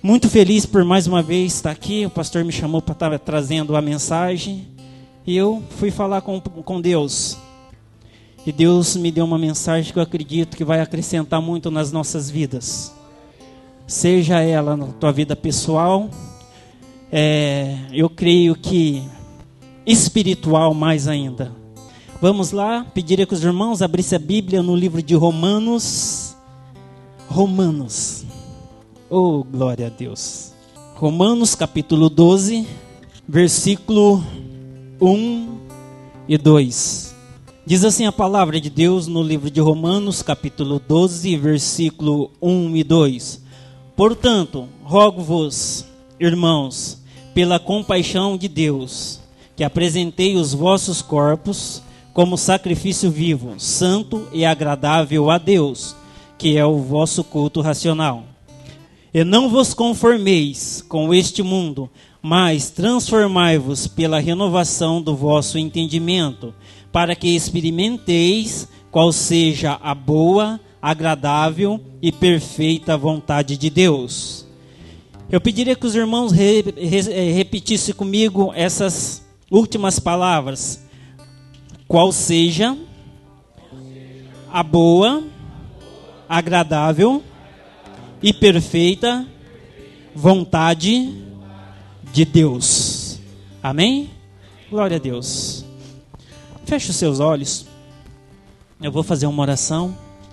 Muito feliz por mais uma vez estar aqui. O pastor me chamou para estar trazendo a mensagem. E eu fui falar com Deus. E Deus me deu uma mensagem que eu acredito que vai acrescentar muito nas nossas vidas. Seja ela na tua vida pessoal, eu creio que espiritual mais ainda. Vamos lá, pediria que os irmãos abrissem a Bíblia no livro de Romanos. Oh, glória a Deus. Romanos capítulo 12, versículo 1 e 2. Diz assim a palavra de Deus no livro de Romanos capítulo 12, versículo 1 e 2. Portanto, rogo-vos, irmãos, pela compaixão de Deus, que apresentei os vossos corpos como sacrifício vivo, santo e agradável a Deus, que é o vosso culto racional. E não vos conformeis com este mundo, mas transformai-vos pela renovação do vosso entendimento, para que experimenteis qual seja a boa, agradável e perfeita vontade de Deus. Eu pediria que os irmãos repetissem comigo essas últimas palavras. Qual seja a boa, agradável e perfeita vontade de Deus. Amém? Glória a Deus. Feche os seus olhos. Eu vou fazer uma oração,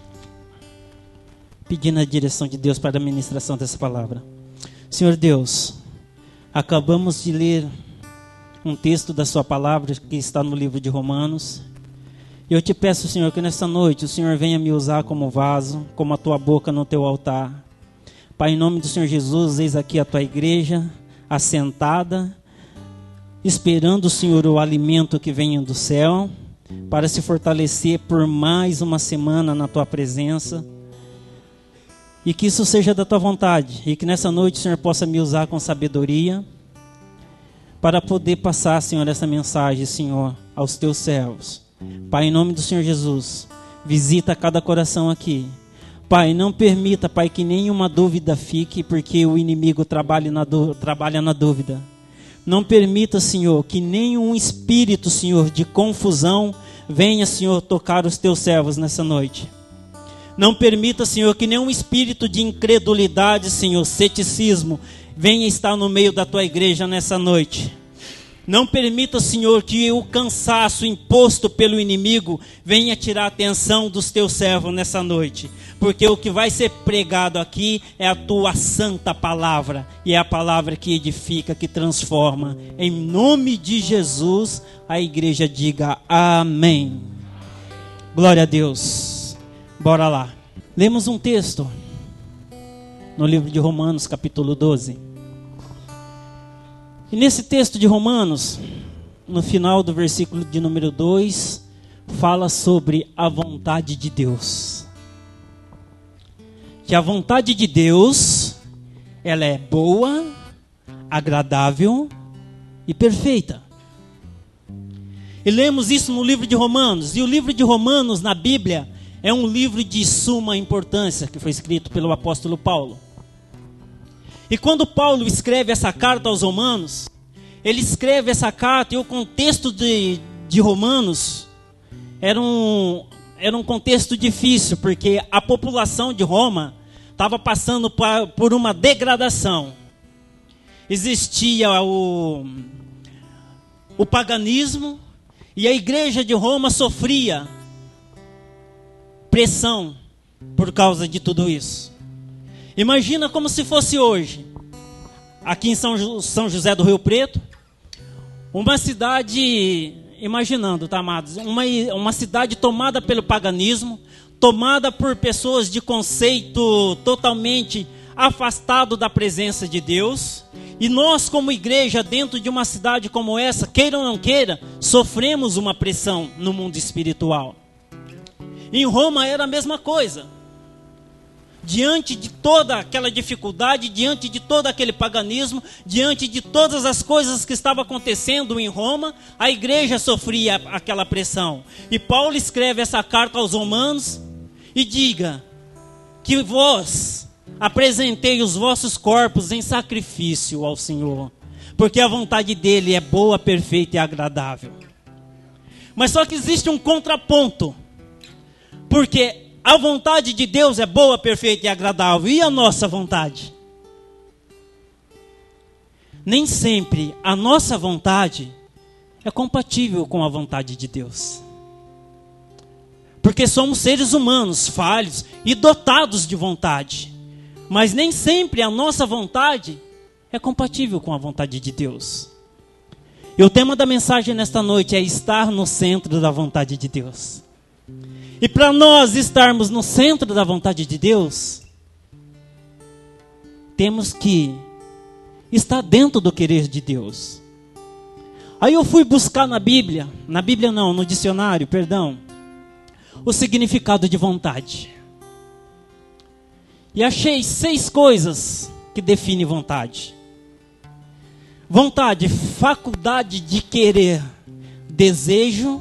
pedindo a direção de Deus para a ministração dessa palavra. Senhor Deus, acabamos de ler um texto da sua palavra que está no livro de Romanos. E eu te peço, Senhor, que nesta noite o Senhor venha me usar como vaso, como a tua boca no teu altar. Pai, em nome do Senhor Jesus, eis aqui a tua igreja, assentada, esperando, Senhor, o alimento que venha do céu, para se fortalecer por mais uma semana na tua presença. E que isso seja da tua vontade, e que nessa noite o Senhor possa me usar com sabedoria, para poder passar, Senhor, essa mensagem, Senhor, aos teus servos. Pai, em nome do Senhor Jesus, visita cada coração aqui. Pai, não permita, Pai, que nenhuma dúvida fique, porque o inimigo trabalha na dúvida. Não permita, Senhor, que nenhum espírito, Senhor, de confusão venha, Senhor, tocar os teus servos nessa noite. Não permita, Senhor, que nenhum espírito de incredulidade, Senhor, ceticismo, venha estar no meio da tua igreja nessa noite. Não permita, Senhor, que o cansaço imposto pelo inimigo venha tirar a atenção dos teus servos nessa noite. Porque o que vai ser pregado aqui é a tua santa palavra. E é a palavra que edifica, que transforma. Em nome de Jesus, a igreja diga amém. Glória a Deus. Bora lá. Lemos um texto no livro de Romanos, capítulo 12. E nesse texto de Romanos, no final do versículo de número 2, fala sobre a vontade de Deus. Que a vontade de Deus, ela é boa, agradável e perfeita. E lemos isso no livro de Romanos. E o livro de Romanos na Bíblia é um livro de suma importância, que foi escrito pelo apóstolo Paulo. E quando Paulo escreve essa carta aos Romanos, ele escreve essa carta, e o contexto de Romanos era um contexto difícil, porque a população de Roma estava passando por uma degradação. Existia o paganismo, e a igreja de Roma sofria pressão por causa de tudo isso. Imagina como se fosse hoje, aqui em São José do Rio Preto, uma cidade, imaginando, tá, amados? Uma cidade tomada pelo paganismo, tomada por pessoas de conceito totalmente afastado da presença de Deus. E nós, como igreja, dentro de uma cidade como essa, queira ou não queira, sofremos uma pressão no mundo espiritual. Em Roma era a mesma coisa. Diante de toda aquela dificuldade, diante de todo aquele paganismo, diante de todas as coisas que estavam acontecendo em Roma, a igreja sofria aquela pressão. E Paulo escreve essa carta aos Romanos e diga que vós, apresentei os vossos corpos em sacrifício ao Senhor, porque a vontade dele é boa, perfeita e agradável. Mas só que existe um contraponto, porque a vontade de Deus é boa, perfeita e agradável, e a nossa vontade? Nem sempre a nossa vontade é compatível com a vontade de Deus. Porque somos seres humanos, falhos e dotados de vontade. Mas nem sempre a nossa vontade é compatível com a vontade de Deus. E o tema da mensagem nesta noite é estar no centro da vontade de Deus. E para nós estarmos no centro da vontade de Deus, temos que estar dentro do querer de Deus. Aí eu fui buscar no dicionário, o significado de vontade. E achei 6 coisas que definem vontade. Vontade, faculdade de querer, desejo,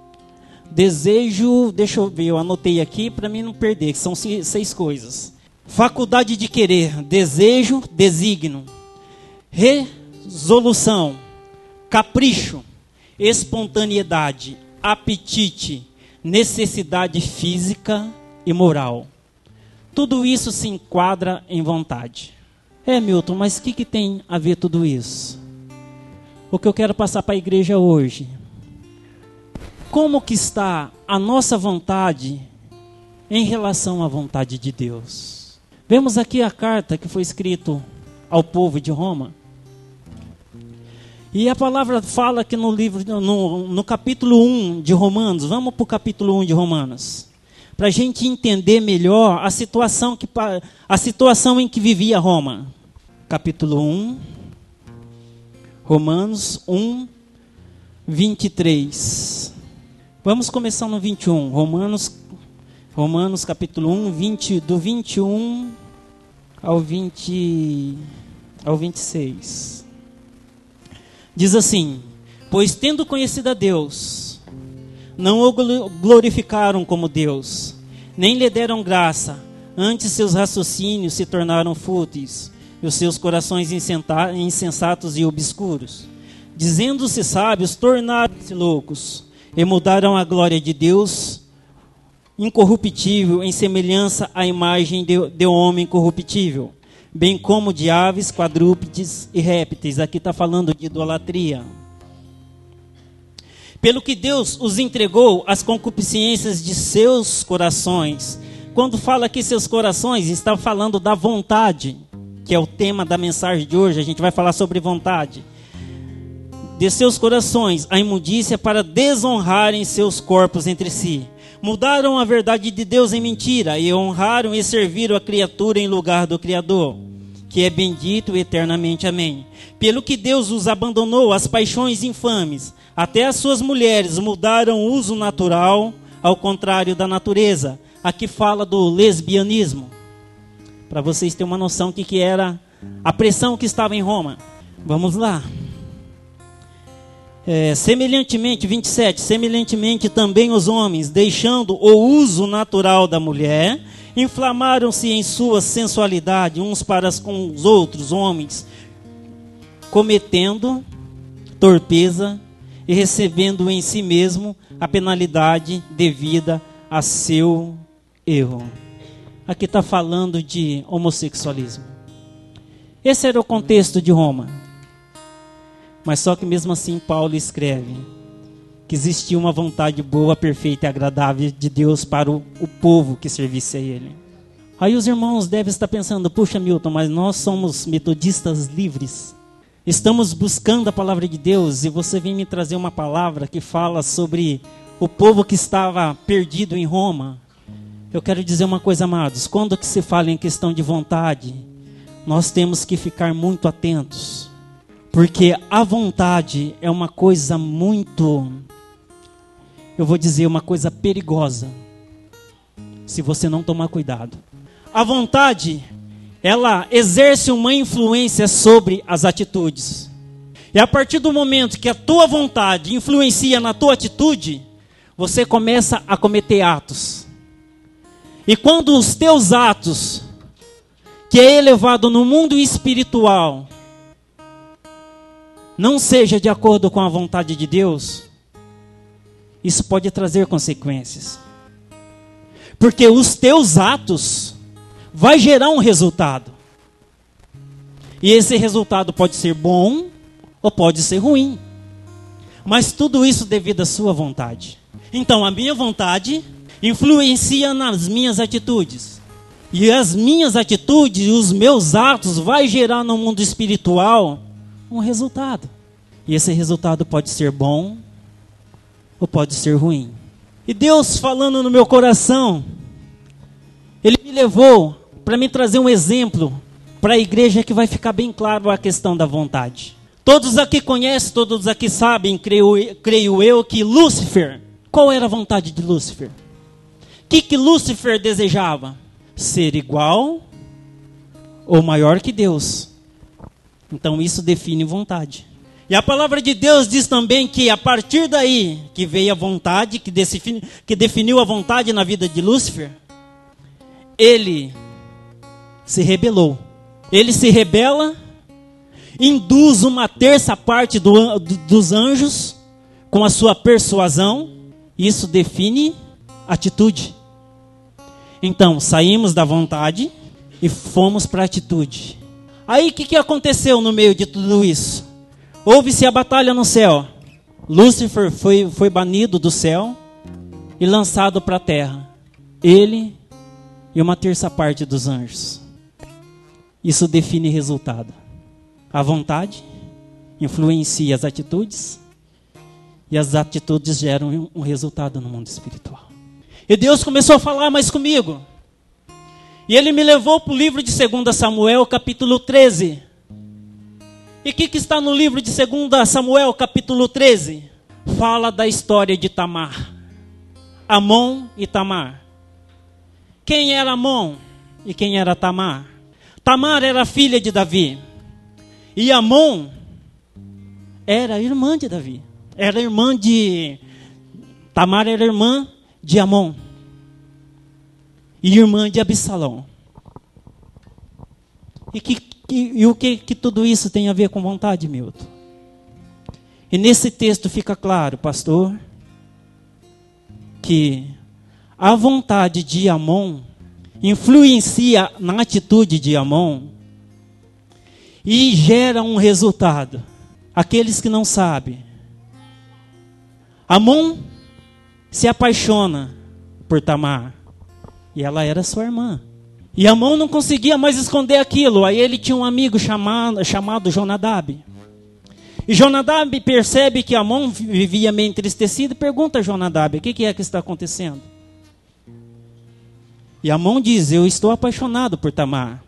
deixa eu ver, eu anotei aqui para mim não perder, que são 6 coisas. Faculdade de querer, desejo, desígnio, resolução, capricho, espontaneidade, apetite, necessidade física e moral. Tudo isso se enquadra em vontade. Milton, mas o que tem a ver tudo isso? O que eu quero passar para a igreja hoje. Como que está a nossa vontade em relação à vontade de Deus? Vemos aqui a carta que foi escrita ao povo de Roma. E a palavra fala que no capítulo 1 de Romanos, vamos para o capítulo 1 de Romanos, para a gente entender melhor a situação em que vivia Roma. Capítulo 1, Romanos 1, 23. Vamos começar no 21. Romanos capítulo 1, do 21 ao 26. Diz assim: pois tendo conhecido a Deus, não o glorificaram como Deus, nem lhe deram graça, antes seus raciocínios se tornaram fúteis, e os seus corações insensatos e obscuros. Dizendo-se sábios, tornaram-se loucos, e mudaram a glória de Deus incorruptível em semelhança à imagem de homem corruptível, bem como de aves, quadrúpedes e répteis. Aqui está falando de idolatria. Pelo que Deus os entregou às concupiscências de seus corações. Quando fala aqui seus corações, está falando da vontade, que é o tema da mensagem de hoje. A gente vai falar sobre vontade. De seus corações, a imundícia, para desonrarem seus corpos entre si. Mudaram a verdade de Deus em mentira, e honraram e serviram a criatura em lugar do Criador, que é bendito eternamente. Amém. Pelo que Deus os abandonou às paixões infames, até as suas mulheres mudaram o uso natural, ao contrário da natureza. Aqui fala do lesbianismo, para vocês terem uma noção do que era a pressão que estava em Roma. Vamos lá. Semelhantemente, 27, semelhantemente também os homens, deixando o uso natural da mulher, inflamaram-se em sua sensualidade uns para com os outros homens, cometendo torpeza e recebendo em si mesmo a penalidade devida a seu erro. Aqui está falando de homossexualismo. Esse era o contexto de Roma. Mas só que mesmo assim Paulo escreve que existia uma vontade boa, perfeita e agradável de Deus para o povo que servisse a Ele. Aí os irmãos devem estar pensando: puxa, Milton, mas nós somos metodistas livres. Estamos buscando a palavra de Deus e você vem me trazer uma palavra que fala sobre o povo que estava perdido em Roma. Eu quero dizer uma coisa, amados: quando que se fala em questão de vontade, nós temos que ficar muito atentos. Porque a vontade é uma coisa muito, eu vou dizer, uma coisa perigosa, se você não tomar cuidado. A vontade, ela exerce uma influência sobre as atitudes. E a partir do momento que a tua vontade influencia na tua atitude, você começa a cometer atos. E quando os teus atos que é elevado no mundo espiritual não seja de acordo com a vontade de Deus, isso pode trazer consequências. Porque os teus atos vai gerar um resultado. E esse resultado pode ser bom ou pode ser ruim. Mas tudo isso devido à sua vontade. Então a minha vontade influencia nas minhas atitudes. E as minhas atitudes, os meus atos vai gerar no mundo espiritual um resultado. E esse resultado pode ser bom ou pode ser ruim. E Deus falando no meu coração, Ele me levou para me trazer um exemplo para a igreja que vai ficar bem claro a questão da vontade. Todos aqui conhecem, todos aqui sabem, creio eu, que Lúcifer, qual era a vontade de Lúcifer? O que Lúcifer desejava? Ser igual ou maior que Deus. Então isso define vontade. E a palavra de Deus diz também que a partir daí que veio a vontade, que definiu a vontade na vida de Lúcifer, ele se rebelou. Ele se rebela, induz uma terça parte dos anjos com a sua persuasão. Isso define atitude. Então, saímos da vontade e fomos para a atitude. Aí, o que aconteceu no meio de tudo isso? Houve-se a batalha no céu. Lúcifer foi banido do céu e lançado para a terra. Ele e uma terça parte dos anjos. Isso define resultado. A vontade influencia as atitudes e as atitudes geram um resultado no mundo espiritual. E Deus começou a falar mais comigo. E Ele me levou para o livro de 2 Samuel, capítulo 13. E o que está no livro de 2 Samuel, capítulo 13? Fala da história de Tamar. Amon e Tamar. Quem era Amon e quem era Tamar? Tamar era filha de Davi. E Amon era irmã de Davi. Tamar era irmã de Amon. E irmã de Absalão. E o que tudo isso tem a ver com vontade, Milton? E nesse texto fica claro, pastor, que a vontade de Amon influencia na atitude de Amon e gera um resultado. Aqueles que não sabem, Amon se apaixona por Tamar e ela era sua irmã. E Amon não conseguia mais esconder aquilo. Aí ele tinha um amigo chamado Jonadab. E Jonadab percebe que Amon vivia meio entristecido e pergunta a Jonadab: o que é que está acontecendo? E Amon diz: eu estou apaixonado por Tamar.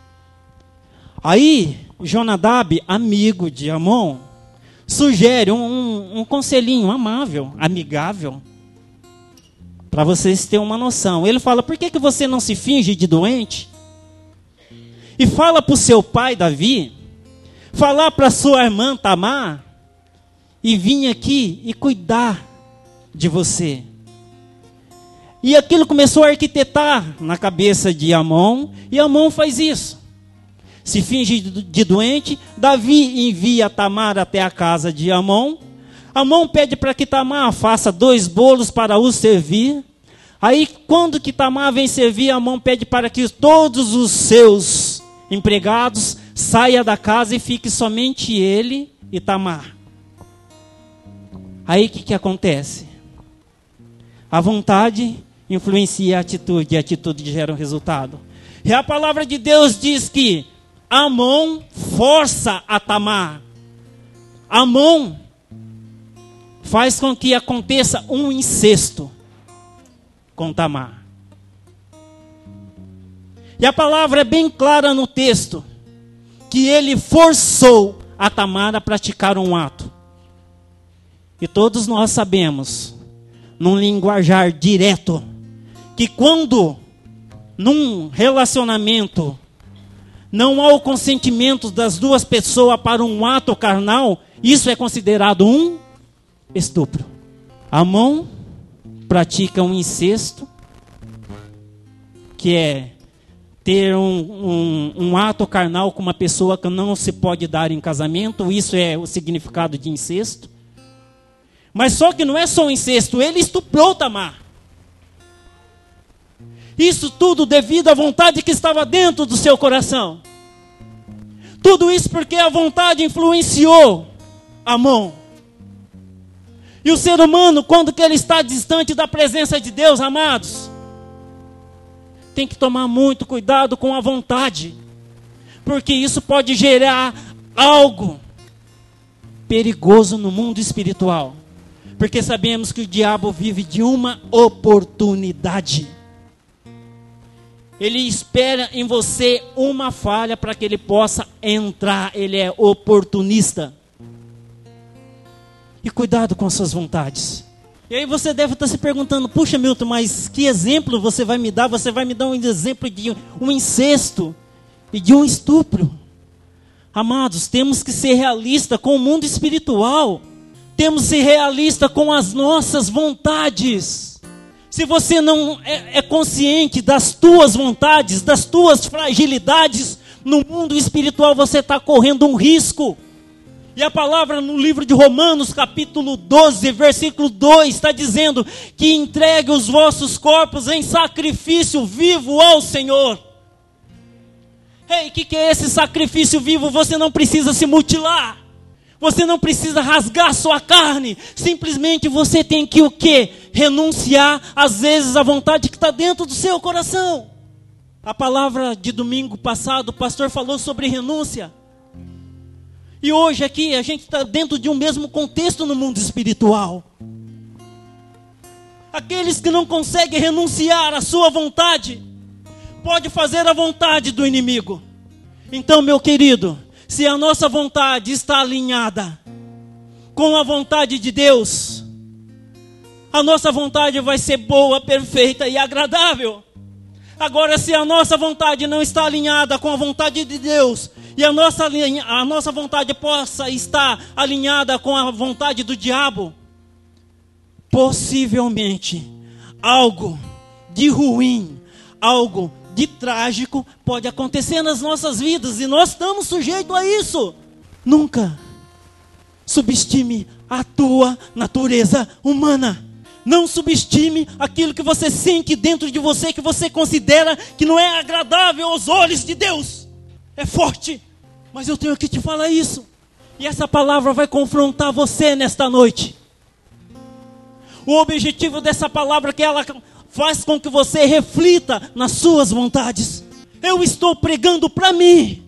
Aí Jonadab, amigo de Amon, sugere um conselhinho amável, amigável, para vocês terem uma noção. Ele fala: por que você não se finge de doente? E fala para o seu pai Davi, falar para sua irmã Tamar, e vir aqui e cuidar de você. E aquilo começou a arquitetar na cabeça de Amon, e Amon faz isso. Se finge de doente. Davi envia Tamar até a casa de Amon. Amon pede para que Tamar faça 2 bolos para o servir. Aí, quando que Tamar vem servir, Amon pede para que todos os seus empregados saiam da casa e fique somente ele e Tamar. Aí, o que acontece? A vontade influencia a atitude, e a atitude gera um resultado. E a palavra de Deus diz que Amon força a Tamar. Amon faz com que aconteça um incesto com Tamar. E a palavra é bem clara no texto, que ele forçou a Tamar a praticar um ato. E todos nós sabemos, num linguajar direto, que quando num relacionamento não há o consentimento das duas pessoas para um ato carnal, isso é considerado um estupro. Amon pratica um incesto, que é ter um ato carnal com uma pessoa que não se pode dar em casamento. Isso é o significado de incesto. Mas só que não é só o incesto, ele estuprou Tamar. Isso tudo devido à vontade que estava dentro do seu coração. Tudo isso porque a vontade influenciou Amon. E o ser humano, quando que ele está distante da presença de Deus, amados, tem que tomar muito cuidado com a vontade, porque isso pode gerar algo perigoso no mundo espiritual. Porque sabemos que o diabo vive de uma oportunidade. Ele espera em você uma falha para que ele possa entrar. Ele é oportunista. E cuidado com as suas vontades. E aí você deve estar se perguntando, puxa Milton, mas que exemplo você vai me dar? Você vai me dar um exemplo de um incesto e de um estupro. Amados, temos que ser realistas com o mundo espiritual. Temos que ser realistas com as nossas vontades. Se você não é consciente das tuas vontades, das tuas fragilidades, no mundo espiritual você está correndo um risco. E a palavra no livro de Romanos, capítulo 12, versículo 2, está dizendo que entregue os vossos corpos em sacrifício vivo ao Senhor. Ei, o que é esse sacrifício vivo? Você não precisa se mutilar. Você não precisa rasgar sua carne. Simplesmente você tem que o quê? Renunciar, às vezes, à vontade que está dentro do seu coração. A palavra de domingo passado, o pastor falou sobre renúncia. E hoje aqui a gente está dentro de um mesmo contexto no mundo espiritual. Aqueles que não conseguem renunciar à sua vontade, pode fazer a vontade do inimigo. Então, meu querido, se a nossa vontade está alinhada com a vontade de Deus, a nossa vontade vai ser boa, perfeita e agradável. Agora, se a nossa vontade não está alinhada com a vontade de Deus, e a nossa vontade possa estar alinhada com a vontade do diabo, possivelmente algo de ruim, algo de trágico pode acontecer nas nossas vidas, e nós estamos sujeitos a isso. Nunca subestime a tua natureza humana. Não subestime aquilo que você sente dentro de você, que você considera que não é agradável aos olhos de Deus. É forte, mas eu tenho que te falar isso. E essa palavra vai confrontar você nesta noite. O objetivo dessa palavra é que ela faz com que você reflita nas suas vontades. Eu estou pregando para mim.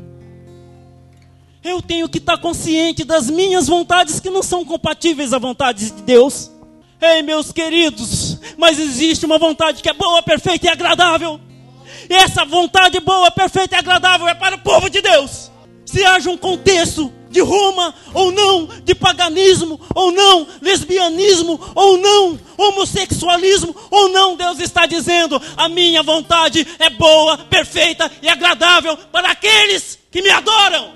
Eu tenho que estar consciente das minhas vontades que não são compatíveis à vontade de Deus. Ei, meus queridos, mas existe uma vontade que é boa, perfeita e agradável. E essa vontade boa, perfeita e agradável é para o povo de Deus. Se haja um contexto de Roma ou não, de paganismo ou não, lesbianismo ou não, homossexualismo ou não, Deus está dizendo: a minha vontade é boa, perfeita e agradável para aqueles que me adoram.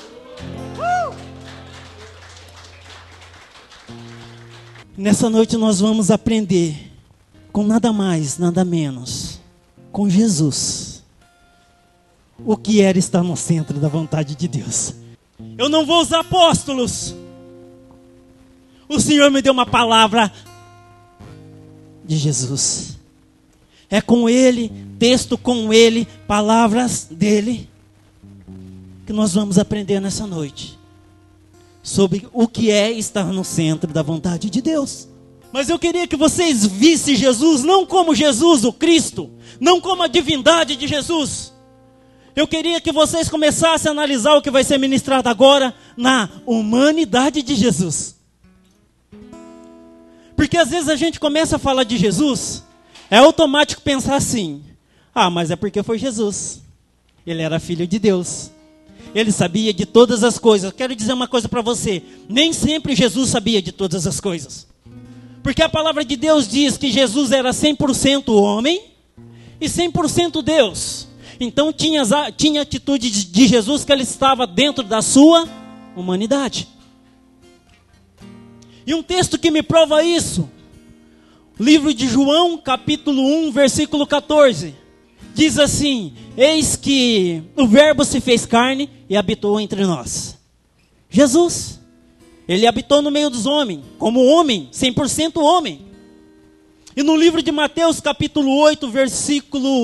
Nessa noite nós vamos aprender com nada mais, nada menos, com Jesus, o que era estar no centro da vontade de Deus. Eu não vou usar apóstolos. O Senhor me deu uma palavra de Jesus. É com Ele, texto com Ele, palavras dEle, que nós vamos aprender nessa noite sobre o que é estar no centro da vontade de Deus. Mas eu queria que vocês vissem Jesus não como Jesus, o Cristo, não como a divindade de Jesus. Eu queria que vocês começassem a analisar o que vai ser ministrado agora na humanidade de Jesus. Porque às vezes a gente começa a falar de Jesus, é automático pensar assim: ah, mas é porque foi Jesus. Ele era filho de Deus. Ele sabia de todas as coisas. Quero dizer uma coisa para você: nem sempre Jesus sabia de todas as coisas. Porque a palavra de Deus diz que Jesus era 100% homem e 100% Deus. Então tinha atitude de Jesus que ele estava dentro da sua humanidade. E um texto que me prova isso, livro de João, capítulo 1, versículo 14. diz assim: eis que o verbo se fez carne e habitou entre nós. Jesus, ele habitou no meio dos homens, como homem, 100% homem. E no livro de Mateus, capítulo 8, versículo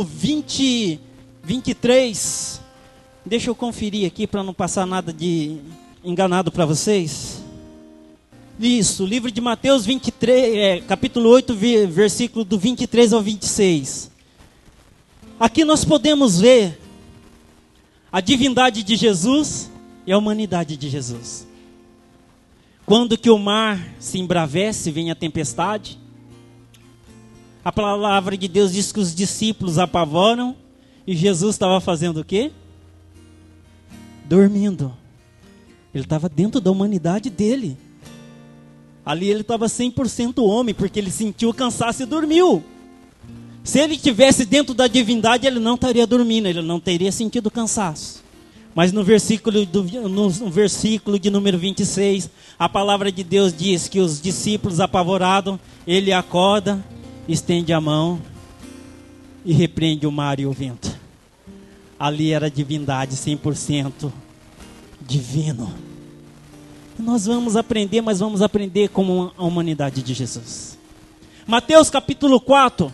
23, deixa eu conferir aqui para não passar nada de enganado para vocês. Isso, livro de Mateus 23, capítulo 8, versículo do 23 ao 26. Aqui nós podemos ver a divindade de Jesus e a humanidade de Jesus. Quando que o mar se embravece, vem a tempestade, a palavra de Deus diz que os discípulos apavoram, e Jesus estava fazendo o quê? Dormindo. Ele estava dentro da humanidade dele. Ali ele estava 100% homem, porque ele sentiu o cansaço e dormiu. Se ele estivesse dentro da divindade, ele não estaria dormindo, ele não teria sentido cansaço. Mas no versículo de número 26, a palavra de Deus diz que os discípulos apavorados, ele acorda, estende a mão e repreende o mar e o vento. Ali era a divindade 100% divino. E nós vamos aprender, mas vamos aprender como a humanidade de Jesus. Mateus capítulo 4,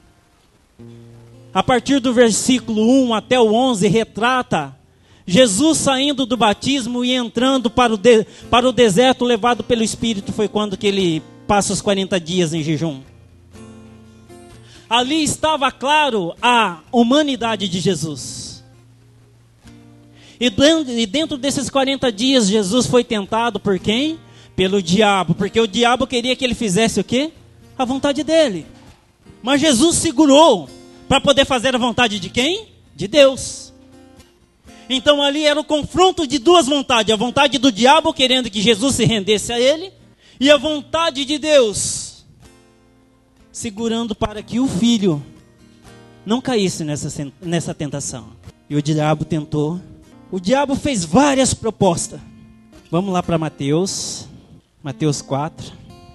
a partir do versículo 1 até o 11, retrata Jesus saindo do batismo e entrando para o deserto, levado pelo Espírito. Foi quando que ele passa os 40 dias em jejum. Ali estava claro a humanidade de Jesus. E dentro desses 40 dias, Jesus foi tentado por quem? Pelo diabo. Porque o diabo queria que ele fizesse o quê? A vontade dele. Mas Jesus segurou para poder fazer a vontade de quem? De Deus. Então ali era o confronto de duas vontades. A vontade do diabo querendo que Jesus se rendesse a ele. E a vontade de Deus segurando para que o filho não caísse nessa tentação. E o diabo tentou. O diabo fez várias propostas. Vamos lá para Mateus 4.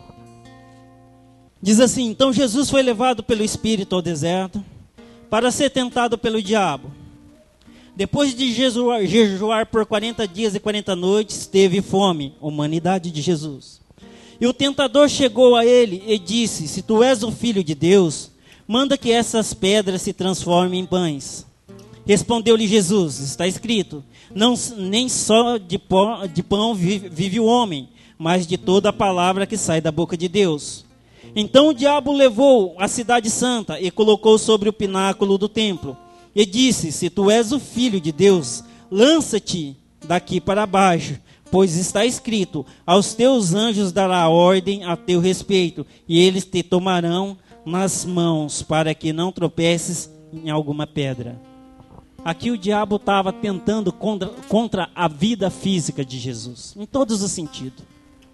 Diz assim: então Jesus foi levado pelo Espírito ao deserto para ser tentado pelo diabo. Depois de jejuar por 40 dias e 40 noites, teve fome, humanidade de Jesus. E o tentador chegou a ele e disse: se tu és o Filho de Deus, manda que essas pedras se transformem em pães. Respondeu-lhe Jesus: está escrito, nem só de pão vive o homem, mas de toda a palavra que sai da boca de Deus. Então o diabo levou a cidade santa e colocou sobre o pináculo do templo. E disse: se tu és o Filho de Deus, lança-te daqui para baixo, pois está escrito, aos teus anjos dará ordem a teu respeito, e eles te tomarão nas mãos, para que não tropeces em alguma pedra. Aqui o diabo estava tentando contra a vida física de Jesus, em todos os sentidos.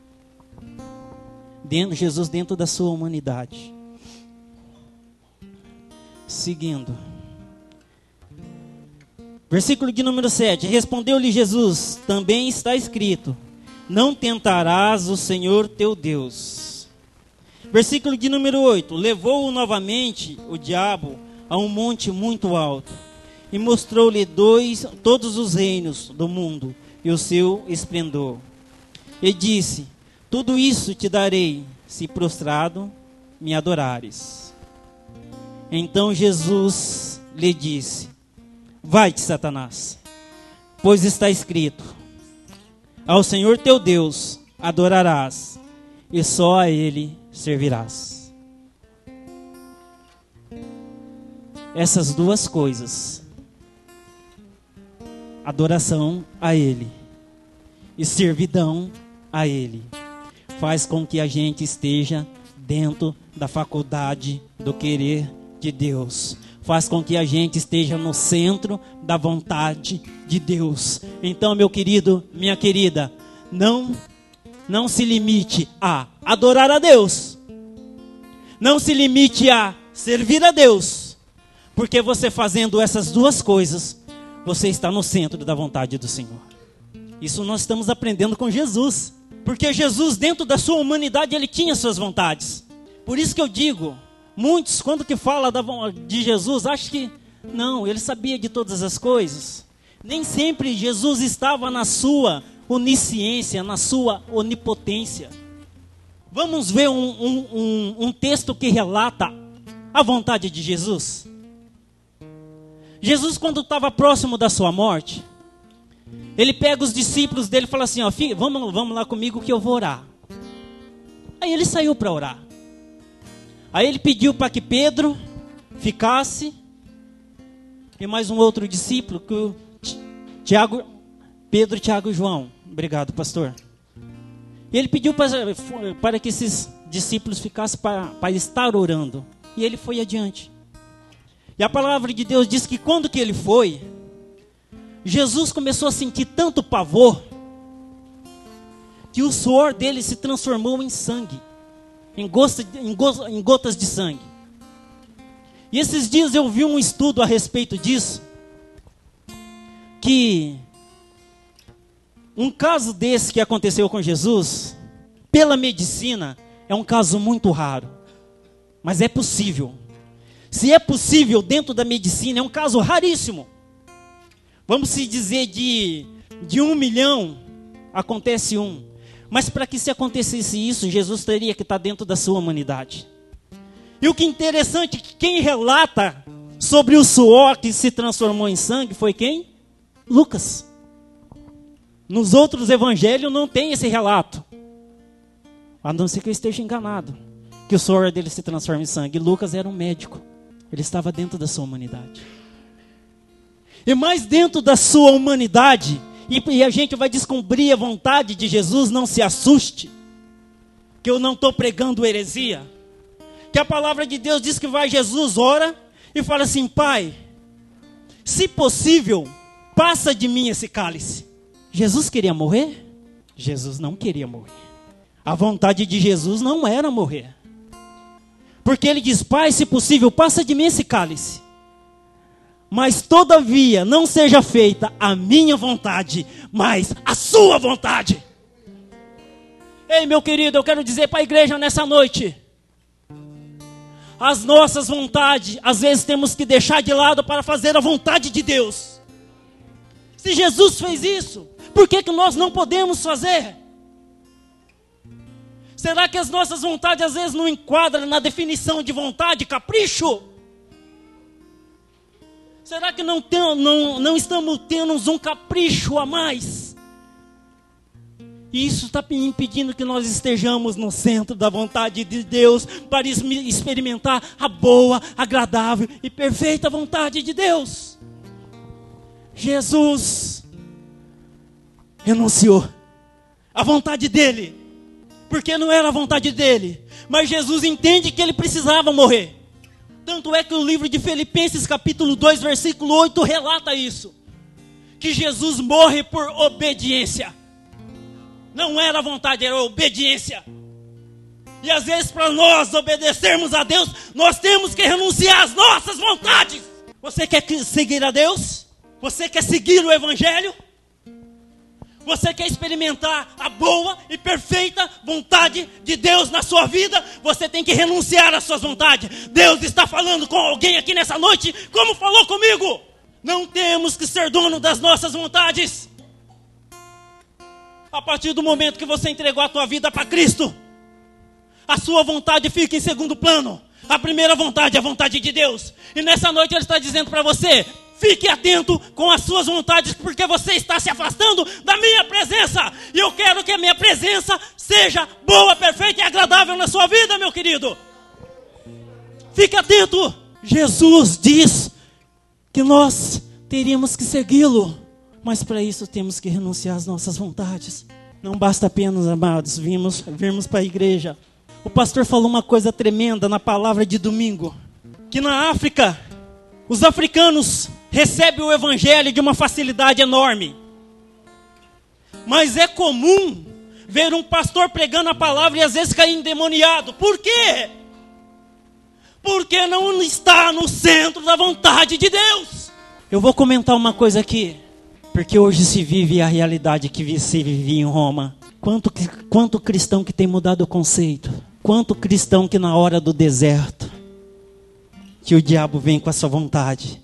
Jesus dentro da sua humanidade. Seguindo. Versículo de número 7. Respondeu-lhe Jesus: também está escrito, não tentarás o Senhor teu Deus. Versículo de número 8. Levou-o novamente o diabo a um monte muito alto e mostrou-lhe todos os reinos do mundo e o seu esplendor. E disse: tudo isso te darei, se prostrado me adorares. Então Jesus lhe disse: vai-te, Satanás, pois está escrito, ao Senhor teu Deus adorarás, e só a Ele servirás. Essas duas coisas, adoração a Ele e servidão a Ele, faz com que a gente esteja dentro da faculdade do querer de Deus. Faz com que a gente esteja no centro da vontade de Deus. Então, meu querido, minha querida, não se limite a adorar a Deus. Não se limite a servir a Deus. Porque você fazendo essas duas coisas, você está no centro da vontade do Senhor. Isso nós estamos aprendendo com Jesus. Porque Jesus, dentro da sua humanidade, ele tinha suas vontades. Por isso que eu digo, muitos, quando que fala de Jesus, acham que Não, ele sabia de todas as coisas. Nem sempre Jesus estava na sua onisciência, na sua onipotência. Vamos ver um texto que relata a vontade de Jesus. Jesus, quando estava próximo da sua morte, ele pega os discípulos dele e fala assim, ó, filho, vamos lá comigo que eu vou orar. Aí ele saiu para orar. Aí ele pediu para que Pedro ficasse e mais um outro discípulo, Pedro, Tiago e João. Obrigado, pastor. E ele pediu para que esses discípulos ficassem para estar orando. E ele foi adiante. E a palavra de Deus diz que quando que ele foi, Jesus começou a sentir tanto pavor, que o suor dele se transformou em sangue, em gotas de sangue. E esses dias eu vi um estudo a respeito disso, que um caso desse que aconteceu com Jesus, pela medicina, é um caso muito raro, mas é possível. Se é possível dentro da medicina, é um caso raríssimo. Vamos se dizer de 1 milhão, acontece um. Mas para que se acontecesse isso, Jesus teria que estar dentro da sua humanidade. E o que é interessante é que quem relata sobre o suor que se transformou em sangue foi quem? Lucas. Nos outros evangelhos não tem esse relato. A não ser que eu esteja enganado. Que o suor dele se transforma em sangue. Lucas era um médico. Ele estava dentro da sua humanidade. E mais dentro da sua humanidade, e a gente vai descobrir a vontade de Jesus, não se assuste, que eu não estou pregando heresia. Que a palavra de Deus diz que Jesus ora e fala assim, Pai, se possível, passa de mim esse cálice. Jesus queria morrer? Jesus não queria morrer. A vontade de Jesus não era morrer. Porque ele diz, Pai, se possível, passa de mim esse cálice. Mas todavia não seja feita a minha vontade, mas a sua vontade. Ei, meu querido, eu quero dizer para a igreja nessa noite, as nossas vontades, às vezes temos que deixar de lado para fazer a vontade de Deus. Se Jesus fez isso, por que nós não podemos fazer? Será que as nossas vontades às vezes não enquadram na definição de vontade, capricho? Será que não estamos tendo um capricho a mais? E isso está impedindo que nós estejamos no centro da vontade de Deus para experimentar a boa, agradável e perfeita vontade de Deus. Jesus renunciou à vontade dele, porque não era a vontade dele, mas Jesus entende que ele precisava morrer. Tanto é que o livro de Filipenses capítulo 2, versículo 8 relata isso, que Jesus morre por obediência. Não era vontade, era obediência. E às vezes para nós obedecermos a Deus, nós temos que renunciar às nossas vontades. Você quer seguir a Deus? Você quer seguir o Evangelho? Você quer experimentar a boa e perfeita vontade de Deus na sua vida? Você tem que renunciar às suas vontades. Deus está falando com alguém aqui nessa noite, como falou comigo. Não temos que ser dono das nossas vontades. A partir do momento que você entregou a tua vida para Cristo, a sua vontade fica em segundo plano. A primeira vontade é a vontade de Deus. E nessa noite Ele está dizendo para você, fique atento com as suas vontades, porque você está se afastando da minha presença. E eu quero que a minha presença seja boa, perfeita e agradável na sua vida, meu querido. Fique atento. Jesus diz que nós teríamos que segui-lo, mas para isso temos que renunciar às nossas vontades. Não basta apenas, amados, virmos para a igreja. O pastor falou uma coisa tremenda na palavra de domingo, que na África, os africanos recebem o evangelho de uma facilidade enorme. Mas é comum ver um pastor pregando a palavra e às vezes cair endemoniado. Por quê? Porque não está no centro da vontade de Deus. Eu vou comentar uma coisa aqui, porque hoje se vive a realidade que se vivia em Roma. Quanto cristão que tem mudado o conceito. Quanto cristão que na hora do deserto, que o diabo vem com a sua vontade,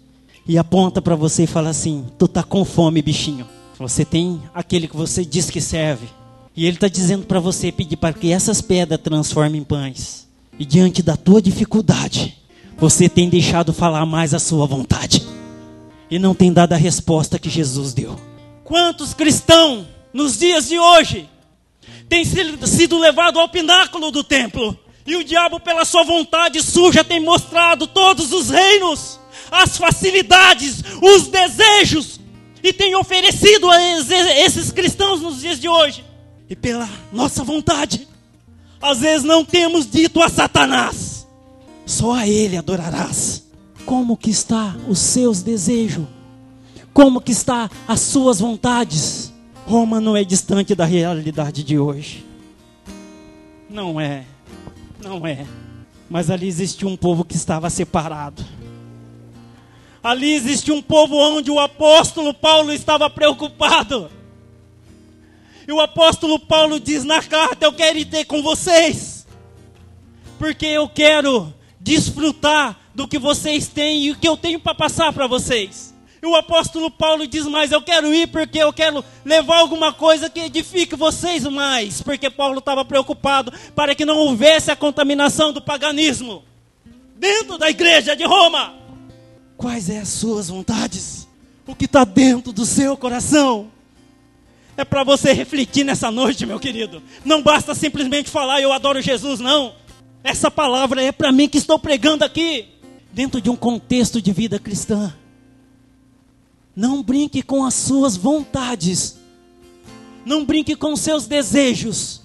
e aponta para você e fala assim: tu tá com fome, bichinho. Você tem aquele que você diz que serve. E ele está dizendo para você pedir para que essas pedras transformem em pães. E diante da tua dificuldade, você tem deixado falar mais a sua vontade. E não tem dado a resposta que Jesus deu. Quantos cristãos, nos dias de hoje, têm sido levados ao pináculo do templo? E o diabo, pela sua vontade suja, tem mostrado todos os reinos, as facilidades, os desejos, e tem oferecido a esses cristãos nos dias de hoje. E pela nossa vontade, às vezes não temos dito a Satanás: só a ele adorarás. Como que está os seus desejos? Como que está as suas vontades? Roma não é distante da realidade de hoje. Não é. Não é. Mas ali existia um povo que estava separado. Ali existia um povo onde o apóstolo Paulo estava preocupado. E o apóstolo Paulo diz na carta: eu quero ir ter com vocês, porque eu quero desfrutar do que vocês têm e o que eu tenho para passar para vocês. E o apóstolo Paulo diz mais: eu quero ir porque eu quero levar alguma coisa que edifique vocês mais. Porque Paulo estava preocupado para que não houvesse a contaminação do paganismo dentro da igreja de Roma. Quais são as suas vontades? O que está dentro do seu coração? É para você refletir nessa noite, meu querido. Não basta simplesmente falar: eu adoro Jesus, não. Essa palavra é para mim que estou pregando aqui, dentro de um contexto de vida cristã. Não brinque com as suas vontades. Não brinque com os seus desejos.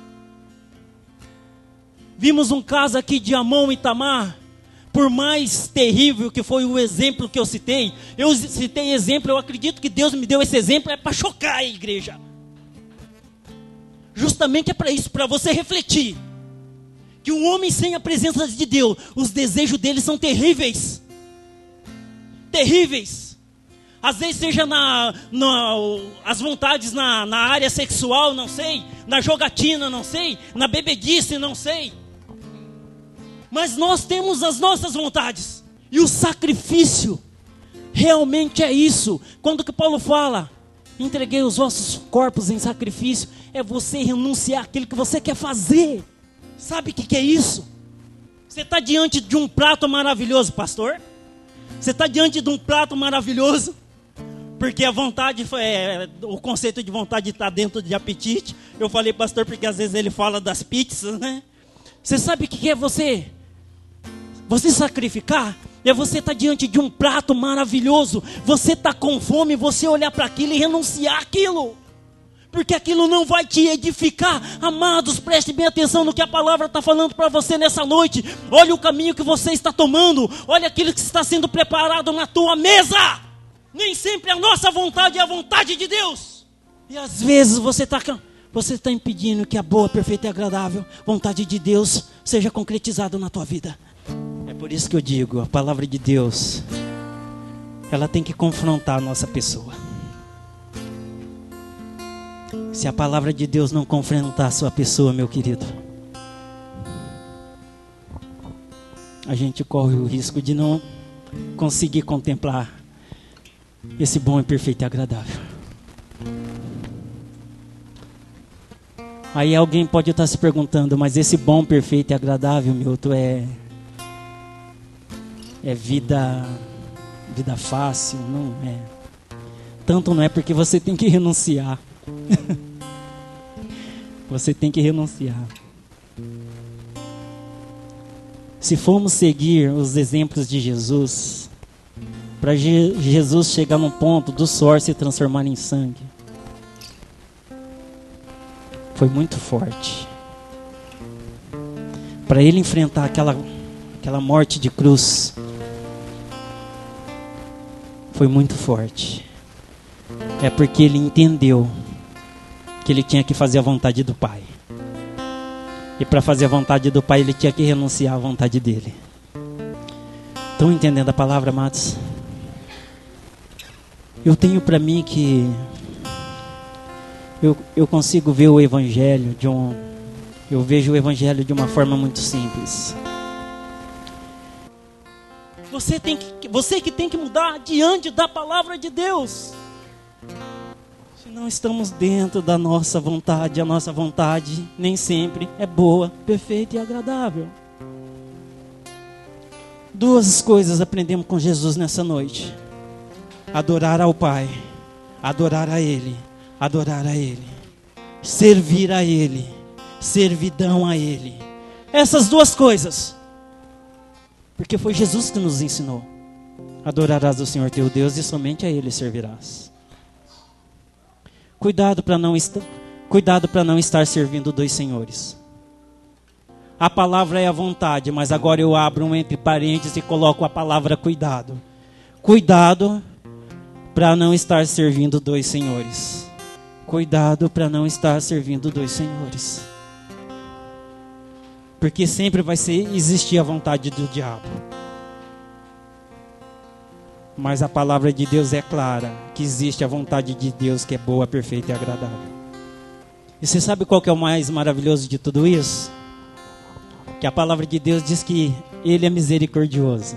Vimos um caso aqui de Amon e Tamar. Por mais terrível que foi o exemplo que eu citei exemplo, eu acredito que Deus me deu esse exemplo, é para chocar a igreja. Justamente é para isso, para você refletir. Que um homem sem a presença de Deus, os desejos dele são terríveis. Terríveis. Às vezes seja as vontades na área sexual, não sei. Na jogatina, não sei. Na bebedice, não sei. Mas nós temos as nossas vontades. E o sacrifício realmente é isso. Quando que Paulo fala: entreguei os vossos corpos em sacrifício, é você renunciar àquilo que você quer fazer. Sabe o que é isso? Você está diante de um prato maravilhoso, pastor. Você está diante de um prato maravilhoso. Porque a vontade, o conceito de vontade está dentro de apetite. Eu falei pastor porque às vezes ele fala das pizzas, né? Você sabe o que é você sacrificar? É você estar diante de um prato maravilhoso. Você está com fome, você olhar para aquilo e renunciar àquilo. Porque aquilo não vai te edificar. Amados, preste bem atenção no que a palavra está falando para você nessa noite. Olha o caminho que você está tomando. Olha aquilo que está sendo preparado na tua mesa. Nem sempre a nossa vontade é a vontade de Deus. E às vezes você está impedindo que a boa, perfeita e agradável vontade de Deus seja concretizada na tua vida. É por isso que eu digo, a palavra de Deus, ela tem que confrontar a nossa pessoa. Se a palavra de Deus não confrontar a sua pessoa, meu querido, a gente corre o risco de não conseguir contemplar esse bom e perfeito e agradável. Aí alguém pode estar se perguntando: mas esse bom, perfeito e agradável, Milton, é vida fácil? Não é. Tanto não é, porque você tem que renunciar. Você tem que renunciar. Se formos seguir os exemplos de Jesus, para Jesus chegar num ponto do suor se transformar em sangue, foi muito forte. Para ele enfrentar aquela morte de cruz, foi muito forte. É porque ele entendeu que ele tinha que fazer a vontade do Pai. E para fazer a vontade do Pai, ele tinha que renunciar à vontade dele. Estão entendendo a palavra, amados? Eu tenho para mim que eu consigo ver o Evangelho eu vejo o Evangelho de uma forma muito simples. Você que tem que mudar diante da palavra de Deus. Se não estamos dentro da nossa vontade, a nossa vontade nem sempre é boa, perfeita e agradável. Duas coisas aprendemos com Jesus nessa noite: adorar ao Pai, adorar a Ele, servir a Ele, servidão a Ele. Essas duas coisas, porque foi Jesus que nos ensinou. Adorarás o Senhor teu Deus e somente a Ele servirás. Cuidado para não estar servindo dois senhores. A palavra é a vontade, mas agora eu abro um entre parênteses e coloco a palavra cuidado. Cuidado para não estar servindo dois senhores. Cuidado para não estar servindo dois senhores. Porque sempre vai existir a vontade do diabo. Mas a palavra de Deus é clara, que existe a vontade de Deus que é boa, perfeita e agradável. E você sabe qual que é o mais maravilhoso de tudo isso? Que a palavra de Deus diz que Ele é misericordioso.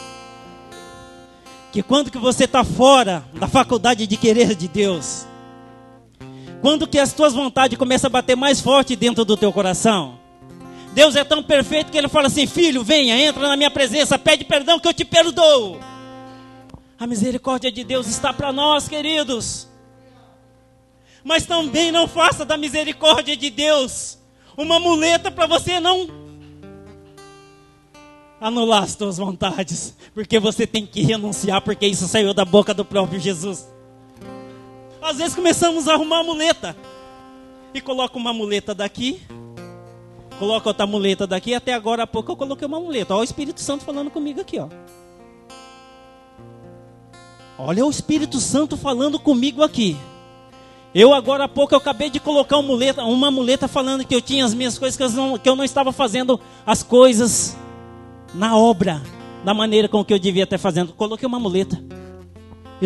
Que quando que você está fora da faculdade de querer de Deus, quando que as tuas vontades começam a bater mais forte dentro do teu coração, Deus é tão perfeito que Ele fala assim: filho, venha, entra na minha presença, pede perdão que eu te perdoo. A misericórdia de Deus está para nós, queridos. Mas também não faça da misericórdia de Deus uma muleta para você não anular as tuas vontades. Porque você tem que renunciar, porque isso saiu da boca do próprio Jesus. Às vezes começamos a arrumar a muleta. E coloca uma muleta daqui, coloca outra muleta daqui. Até agora há pouco eu coloquei uma muleta. Olha o Espírito Santo falando comigo aqui, ó. Olha o Espírito Santo falando comigo aqui. Eu agora há pouco eu acabei de colocar uma muleta falando que eu tinha as minhas coisas, que eu não estava fazendo as coisas na obra, da maneira com que eu devia estar fazendo. Coloquei uma muleta. E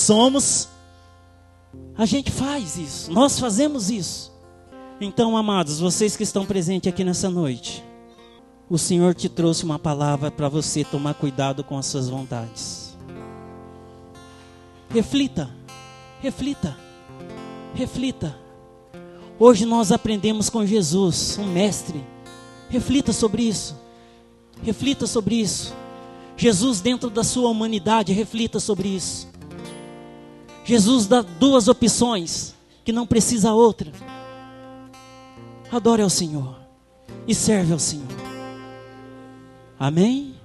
a gente faz isso, nós fazemos isso. Então, amados, vocês que estão presentes aqui nessa noite, o Senhor te trouxe uma palavra para você tomar cuidado com as suas vontades. Reflita. Hoje nós aprendemos com Jesus, um mestre. Reflita sobre isso. Jesus, dentro da sua humanidade, reflita sobre isso. Jesus dá duas opções, que não precisa outra. Adore ao Senhor e serve ao Senhor. Amém?